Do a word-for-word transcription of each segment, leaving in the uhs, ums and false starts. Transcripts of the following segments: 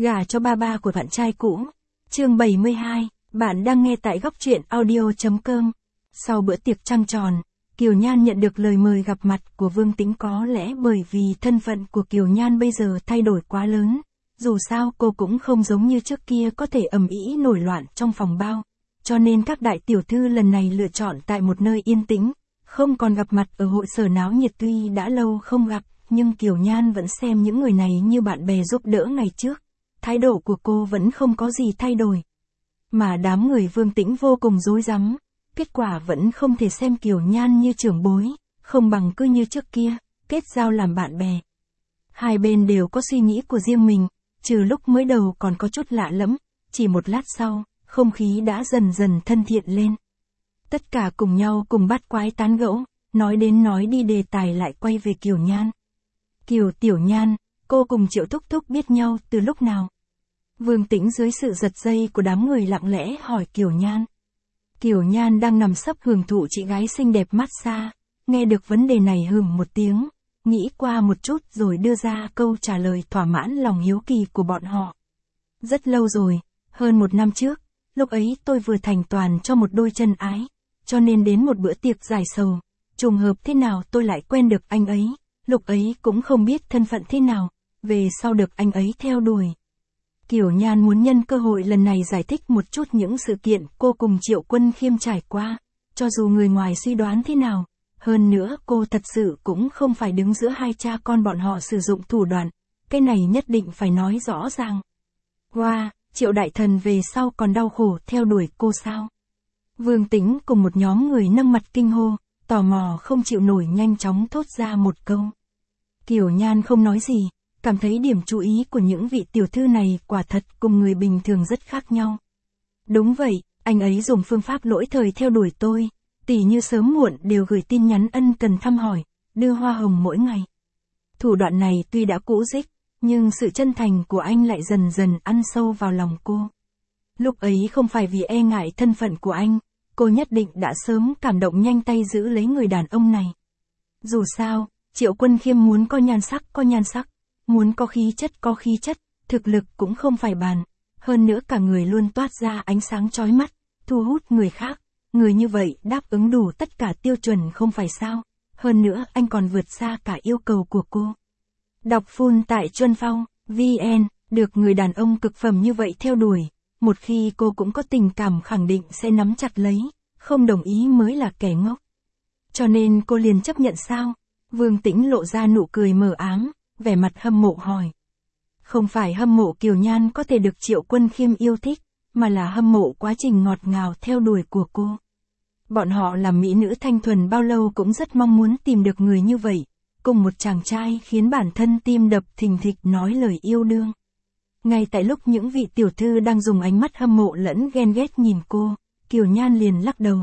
Gả cho ba ba của bạn trai cũ. Chương bảy mươi hai, bạn đang nghe tại góc truyện audio.com. Sau bữa tiệc trăng tròn, Kiều Nhan nhận được lời mời gặp mặt của Vương Tĩnh, có lẽ bởi vì thân phận của Kiều Nhan bây giờ thay đổi quá lớn. Dù sao cô cũng không giống như trước kia có thể ầm ĩ nổi loạn trong phòng bao. Cho nên các đại tiểu thư lần này lựa chọn tại một nơi yên tĩnh, không còn gặp mặt ở hội sở náo nhiệt. Tuy đã lâu không gặp, nhưng Kiều Nhan vẫn xem những người này như bạn bè giúp đỡ ngày trước. Thái độ của cô vẫn không có gì thay đổi. Mà đám người Vương Tĩnh vô cùng rối rắm, kết quả vẫn không thể xem Kiều Nhan như trưởng bối, không bằng cứ như trước kia, kết giao làm bạn bè. Hai bên đều có suy nghĩ của riêng mình, trừ lúc mới đầu còn có chút lạ lẫm, chỉ một lát sau, không khí đã dần dần thân thiện lên. Tất cả cùng nhau cùng bắt quái tán gẫu, nói đến nói đi đề tài lại quay về Kiều Nhan. Kiều Tiểu Nhan, cô cùng Triệu Thúc Thúc biết nhau từ lúc nào? Vương Tĩnh dưới sự giật dây của đám người lặng lẽ hỏi Kiều Nhan. Kiều Nhan đang nằm sấp hưởng thụ chị gái xinh đẹp massage, nghe được vấn đề này hừm một tiếng, nghĩ qua một chút rồi đưa ra câu trả lời thỏa mãn lòng hiếu kỳ của bọn họ. Rất lâu rồi, hơn một năm trước, lúc ấy tôi vừa thành toàn cho một đôi chân ái, cho nên đến một bữa tiệc giải sầu, trùng hợp thế nào tôi lại quen được anh ấy, lúc ấy cũng không biết thân phận thế nào, về sau được anh ấy theo đuổi. Kiều Nhan muốn nhân cơ hội lần này giải thích một chút những sự kiện cô cùng Triệu Quân Khiêm trải qua, cho dù người ngoài suy đoán thế nào, hơn nữa cô thật sự cũng không phải đứng giữa hai cha con bọn họ sử dụng thủ đoạn, cái này nhất định phải nói rõ ràng. Wow, Triệu Đại Thần về sau còn đau khổ theo đuổi cô sao? Vương Tĩnh cùng một nhóm người nâng mặt kinh hô, tò mò không chịu nổi nhanh chóng thốt ra một câu. Kiều Nhan không nói gì, cảm thấy điểm chú ý của những vị tiểu thư này quả thật cùng người bình thường rất khác nhau. Đúng vậy, anh ấy dùng phương pháp lỗi thời theo đuổi tôi, tỉ như sớm muộn đều gửi tin nhắn ân cần thăm hỏi, đưa hoa hồng mỗi ngày. Thủ đoạn này tuy đã cũ rích, nhưng sự chân thành của anh lại dần dần ăn sâu vào lòng cô. Lúc ấy không phải vì e ngại thân phận của anh, cô nhất định đã sớm cảm động nhanh tay giữ lấy người đàn ông này. Dù sao, Triệu Quân Khiêm muốn có nhan sắc có nhan sắc, muốn có khí chất có khí chất, thực lực cũng không phải bàn, hơn nữa cả người luôn toát ra ánh sáng chói mắt, thu hút người khác, người như vậy đáp ứng đủ tất cả tiêu chuẩn không phải sao, hơn nữa anh còn vượt xa cả yêu cầu của cô. Đọc full tại Chuân Phong, vn, được người đàn ông cực phẩm như vậy theo đuổi, một khi cô cũng có tình cảm khẳng định sẽ nắm chặt lấy, không đồng ý mới là kẻ ngốc. Cho nên cô liền chấp nhận sao? Vương Tĩnh lộ ra nụ cười mờ ám, vẻ mặt hâm mộ hỏi. Không phải hâm mộ Kiều Nhan có thể được Triệu Quân Khiêm yêu thích, mà là hâm mộ quá trình ngọt ngào theo đuổi của cô. Bọn họ làm mỹ nữ thanh thuần bao lâu cũng rất mong muốn tìm được người như vậy, cùng một chàng trai khiến bản thân tim đập thình thịch nói lời yêu đương. Ngay tại lúc những vị tiểu thư đang dùng ánh mắt hâm mộ lẫn ghen ghét nhìn cô, Kiều Nhan liền lắc đầu.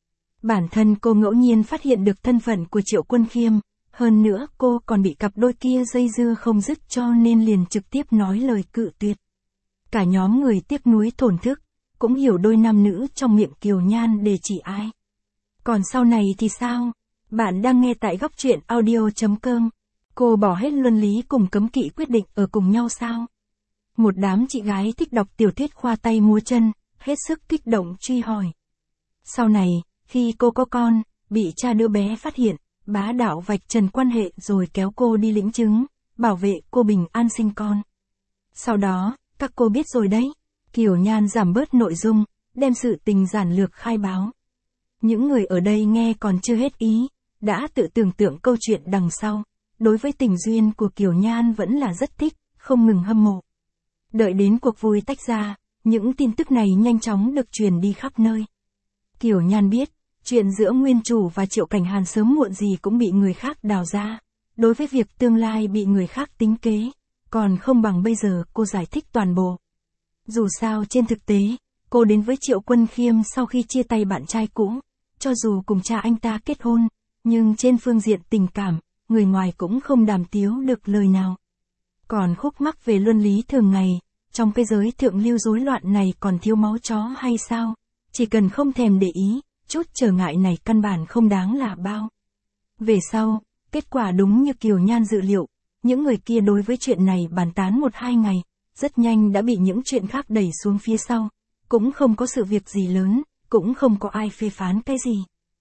Bản thân cô ngẫu nhiên phát hiện được thân phận của Triệu Quân Khiêm, hơn nữa cô còn bị cặp đôi kia dây dưa không dứt cho nên liền trực tiếp nói lời cự tuyệt. Cả nhóm người tiếc nuối thổn thức, cũng hiểu đôi nam nữ trong miệng Kiều Nhan để chỉ ai. Còn sau này thì sao? Bạn đang nghe tại góc truyện audio.com. Cô bỏ hết luân lý cùng cấm kỵ quyết định ở cùng nhau sao? Một đám chị gái thích đọc tiểu thuyết khoa tay múa chân, hết sức kích động truy hỏi. Sau này, khi cô có con, bị cha đứa bé phát hiện, bá đạo vạch trần quan hệ rồi kéo cô đi lĩnh chứng, bảo vệ cô bình an sinh con. Sau đó, các cô biết rồi đấy, Kiều Nhan giảm bớt nội dung, đem sự tình giản lược khai báo. Những người ở đây nghe còn chưa hết ý, đã tự tưởng tượng câu chuyện đằng sau, đối với tình duyên của Kiều Nhan vẫn là rất thích, không ngừng hâm mộ. Đợi đến cuộc vui tách ra, những tin tức này nhanh chóng được truyền đi khắp nơi. Kiều Nhan biết, chuyện giữa nguyên chủ và Triệu Cảnh Hàn sớm muộn gì cũng bị người khác đào ra. Đối với việc tương lai bị người khác tính kế, còn không bằng bây giờ cô giải thích toàn bộ. Dù sao trên thực tế, cô đến với Triệu Quân Khiêm sau khi chia tay bạn trai cũ, cho dù cùng cha anh ta kết hôn, nhưng trên phương diện tình cảm, người ngoài cũng không đàm tiếu được lời nào. Còn khúc mắc về luân lý thường ngày, trong cái giới thượng lưu rối loạn này còn thiếu máu chó hay sao? Chỉ cần không thèm để ý, chút trở ngại này căn bản không đáng là bao. Về sau, kết quả đúng như Kiều Nhan dự liệu, những người kia đối với chuyện này bàn tán một hai ngày, rất nhanh đã bị những chuyện khác đẩy xuống phía sau. Cũng không có sự việc gì lớn, cũng không có ai phê phán cái gì.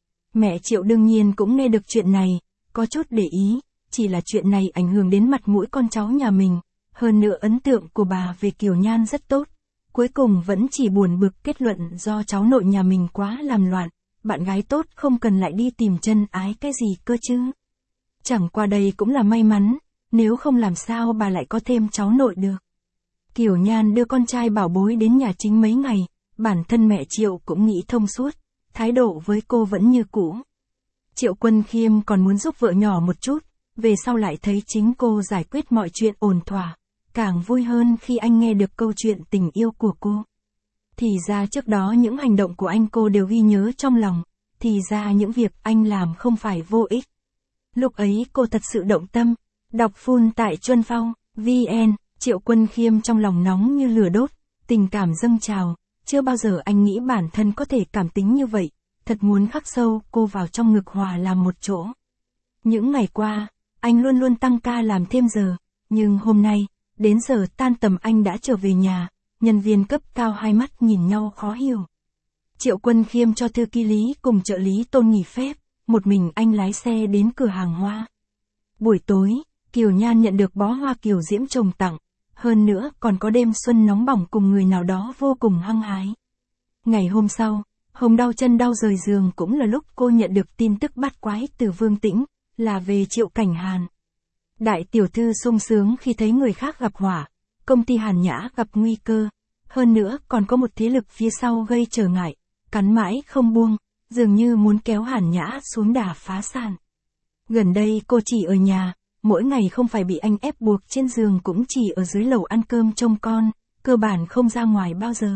Mẹ Triệu đương nhiên cũng nghe được chuyện này, có chút để ý, chỉ là chuyện này ảnh hưởng đến mặt mũi con cháu nhà mình. Hơn nữa ấn tượng của bà về Kiều Nhan rất tốt. Cuối cùng vẫn chỉ buồn bực kết luận do cháu nội nhà mình quá làm loạn. Bạn gái tốt không cần lại đi tìm chân ái cái gì cơ chứ. Chẳng qua đây cũng là may mắn, nếu không làm sao bà lại có thêm cháu nội được. Kiều Nhan đưa con trai bảo bối đến nhà chính mấy ngày, bản thân mẹ Triệu cũng nghĩ thông suốt, thái độ với cô vẫn như cũ. Triệu Quân Khiêm còn muốn giúp vợ nhỏ một chút, về sau lại thấy chính cô giải quyết mọi chuyện ổn thỏa, càng vui hơn khi anh nghe được câu chuyện tình yêu của cô. Thì ra trước đó những hành động của anh cô đều ghi nhớ trong lòng, thì ra những việc anh làm không phải vô ích. Lúc ấy cô thật sự động tâm, đọc full tại Chuân Phong, vn, Triệu Quân Khiêm trong lòng nóng như lửa đốt, tình cảm dâng trào, chưa bao giờ anh nghĩ bản thân có thể cảm tính như vậy, thật muốn khắc sâu cô vào trong ngực hòa làm một chỗ. Những ngày qua, anh luôn luôn tăng ca làm thêm giờ, nhưng hôm nay, đến giờ tan tầm anh đã trở về nhà, nhân viên cấp cao hai mắt nhìn nhau khó hiểu. Triệu Quân Khiêm cho thư ký Lý cùng trợ lý Tôn nghỉ phép, một mình anh lái xe đến cửa hàng hoa. Buổi tối, Kiều Nhan nhận được bó hoa kiều diễm chồng tặng, hơn nữa còn có đêm xuân nóng bỏng cùng người nào đó vô cùng hăng hái. Ngày hôm sau, Hồng đau chân đau rời giường cũng là lúc cô nhận được tin tức bắt quái từ Vương Tĩnh, là về Triệu Cảnh Hàn. Đại tiểu thư sung sướng khi thấy người khác gặp họa, công ty Hàn Nhã gặp nguy cơ, hơn nữa còn có một thế lực phía sau gây trở ngại, cắn mãi không buông, dường như muốn kéo Hàn Nhã xuống đà phá sản. Gần đây cô chỉ ở nhà, mỗi ngày không phải bị anh ép buộc trên giường cũng chỉ ở dưới lầu ăn cơm trông con, cơ bản không ra ngoài bao giờ.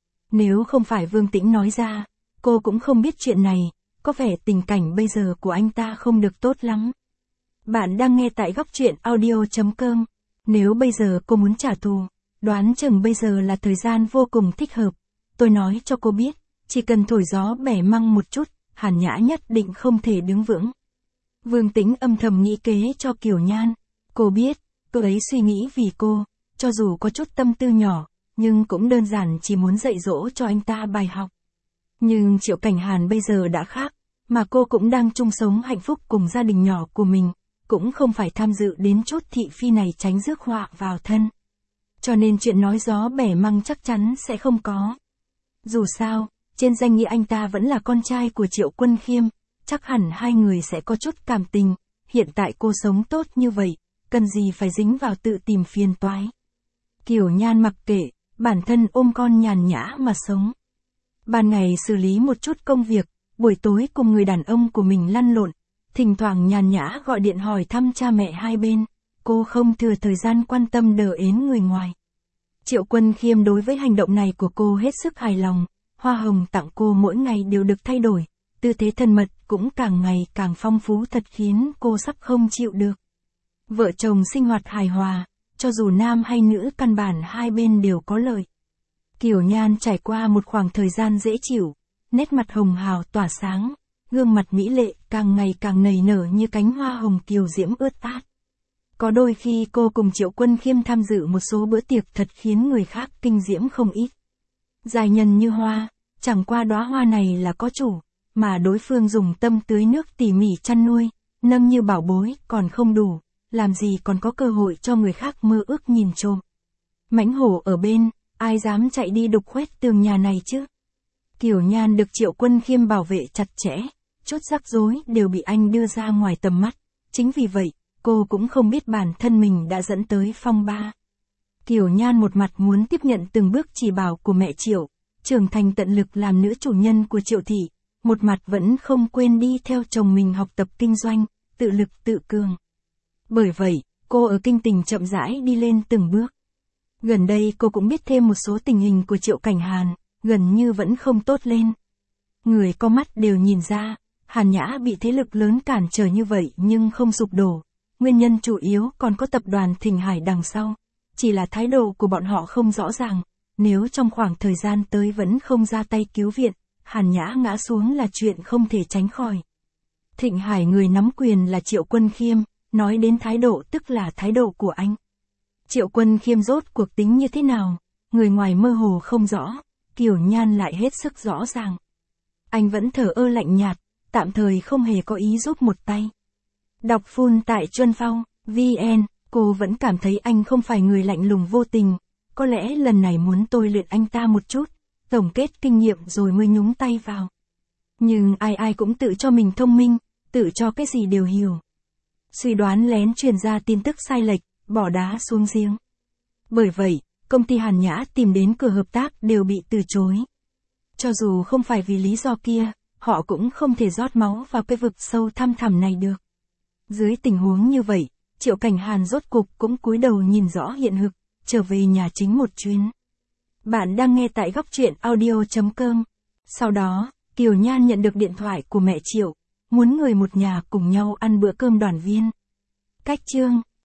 Nếu không phải Vương Tĩnh nói ra, cô cũng không biết chuyện này, có vẻ tình cảnh bây giờ của anh ta không được tốt lắm. Bạn đang nghe tại góc truyện audio chấm com. Nếu bây giờ cô muốn trả thù, đoán chừng bây giờ là thời gian vô cùng thích hợp. Tôi nói cho cô biết, chỉ cần thổi gió bẻ măng một chút, Hàn Nhã nhất định không thể đứng vững. Vương Tĩnh âm thầm nghĩ kế cho Kiều Nhan. Cô biết, cô ấy suy nghĩ vì cô, cho dù có chút tâm tư nhỏ, nhưng cũng đơn giản chỉ muốn dạy dỗ cho anh ta bài học. Nhưng Triệu Cảnh Hàn bây giờ đã khác, mà cô cũng đang chung sống hạnh phúc cùng gia đình nhỏ của mình, cũng không phải tham dự đến chút thị phi này tránh rước họa vào thân. Cho nên chuyện nói gió bẻ măng chắc chắn sẽ không có. Dù sao, trên danh nghĩa anh ta vẫn là con trai của Triệu Quân Khiêm, chắc hẳn hai người sẽ có chút cảm tình, hiện tại cô sống tốt như vậy, cần gì phải dính vào tự tìm phiền toái. Kiều Nhan mặc kệ, bản thân ôm con nhàn nhã mà sống. Ban ngày xử lý một chút công việc, buổi tối cùng người đàn ông của mình lăn lộn, thỉnh thoảng nhàn nhã gọi điện hỏi thăm cha mẹ hai bên, cô không thừa thời gian quan tâm đờ ến người ngoài. Triệu Quân Khiêm đối với hành động này của cô hết sức hài lòng, hoa hồng tặng cô mỗi ngày đều được thay đổi, tư thế thân mật cũng càng ngày càng phong phú thật khiến cô sắp không chịu được. Vợ chồng sinh hoạt hài hòa, cho dù nam hay nữ căn bản hai bên đều có lợi. Kiều Nhan trải qua một khoảng thời gian dễ chịu, nét mặt hồng hào tỏa sáng, gương mặt mỹ lệ càng ngày càng nảy nở như cánh hoa hồng kiều diễm ướt át. Có đôi khi cô cùng Triệu Quân Khiêm tham dự một số bữa tiệc thật khiến người khác kinh diễm không ít. Dài nhân như hoa, chẳng qua đóa hoa này là có chủ, mà đối phương dùng tâm tưới nước tỉ mỉ chăn nuôi, nâng như bảo bối còn không đủ, làm gì còn có cơ hội cho người khác mơ ước nhìn trộm. Mãnh hổ ở bên, ai dám chạy đi đục khoét tường nhà này chứ? Kiều Nhan được Triệu Quân Khiêm bảo vệ chặt chẽ, chút rắc rối đều bị anh đưa ra ngoài tầm mắt, chính vì vậy, cô cũng không biết bản thân mình đã dẫn tới phong ba. Kiều Nhan một mặt muốn tiếp nhận từng bước chỉ bảo của mẹ Triệu, trưởng thành tận lực làm nữ chủ nhân của Triệu thị, một mặt vẫn không quên đi theo chồng mình học tập kinh doanh, tự lực tự cường. Bởi vậy, cô ở kinh tình chậm rãi đi lên từng bước. Gần đây cô cũng biết thêm một số tình hình của Triệu Cảnh Hàn, gần như vẫn không tốt lên. Người có mắt đều nhìn ra, Hàn Nhã bị thế lực lớn cản trở như vậy nhưng không sụp đổ. Nguyên nhân chủ yếu còn có tập đoàn Thịnh Hải đằng sau. Chỉ là thái độ của bọn họ không rõ ràng, nếu trong khoảng thời gian tới vẫn không ra tay cứu viện, Hàn Nhã ngã xuống là chuyện không thể tránh khỏi. Thịnh Hải người nắm quyền là Triệu Quân Khiêm, nói đến thái độ tức là thái độ của anh. Triệu Quân Khiêm rốt cuộc tính như thế nào, người ngoài mơ hồ không rõ, Kiều Nhan lại hết sức rõ ràng. Anh vẫn thờ ơ lạnh nhạt, tạm thời không hề có ý giúp một tay. Đọc full tại Chuân Phong, vn, cô vẫn cảm thấy anh không phải người lạnh lùng vô tình, có lẽ lần này muốn tôi luyện anh ta một chút, tổng kết kinh nghiệm rồi mới nhúng tay vào. Nhưng ai ai cũng tự cho mình thông minh, tự cho cái gì đều hiểu. Suy đoán lén truyền ra tin tức sai lệch, bỏ đá xuống giếng. Bởi vậy, công ty Hàn Nhã tìm đến cửa hợp tác đều bị từ chối. Cho dù không phải vì lý do kia, họ cũng không thể rót máu vào cái vực sâu thăm thẳm này được. Dưới tình huống như vậy, Triệu Cảnh Hàn rốt cục cũng cúi đầu nhìn rõ hiện thực, trở về nhà chính một chuyến. Bạn đang nghe tại góc truyện audio chấm com. Sau đó, Kiều Nhan nhận được điện thoại của mẹ Triệu, muốn người một nhà cùng nhau ăn bữa cơm đoàn viên. Cách chương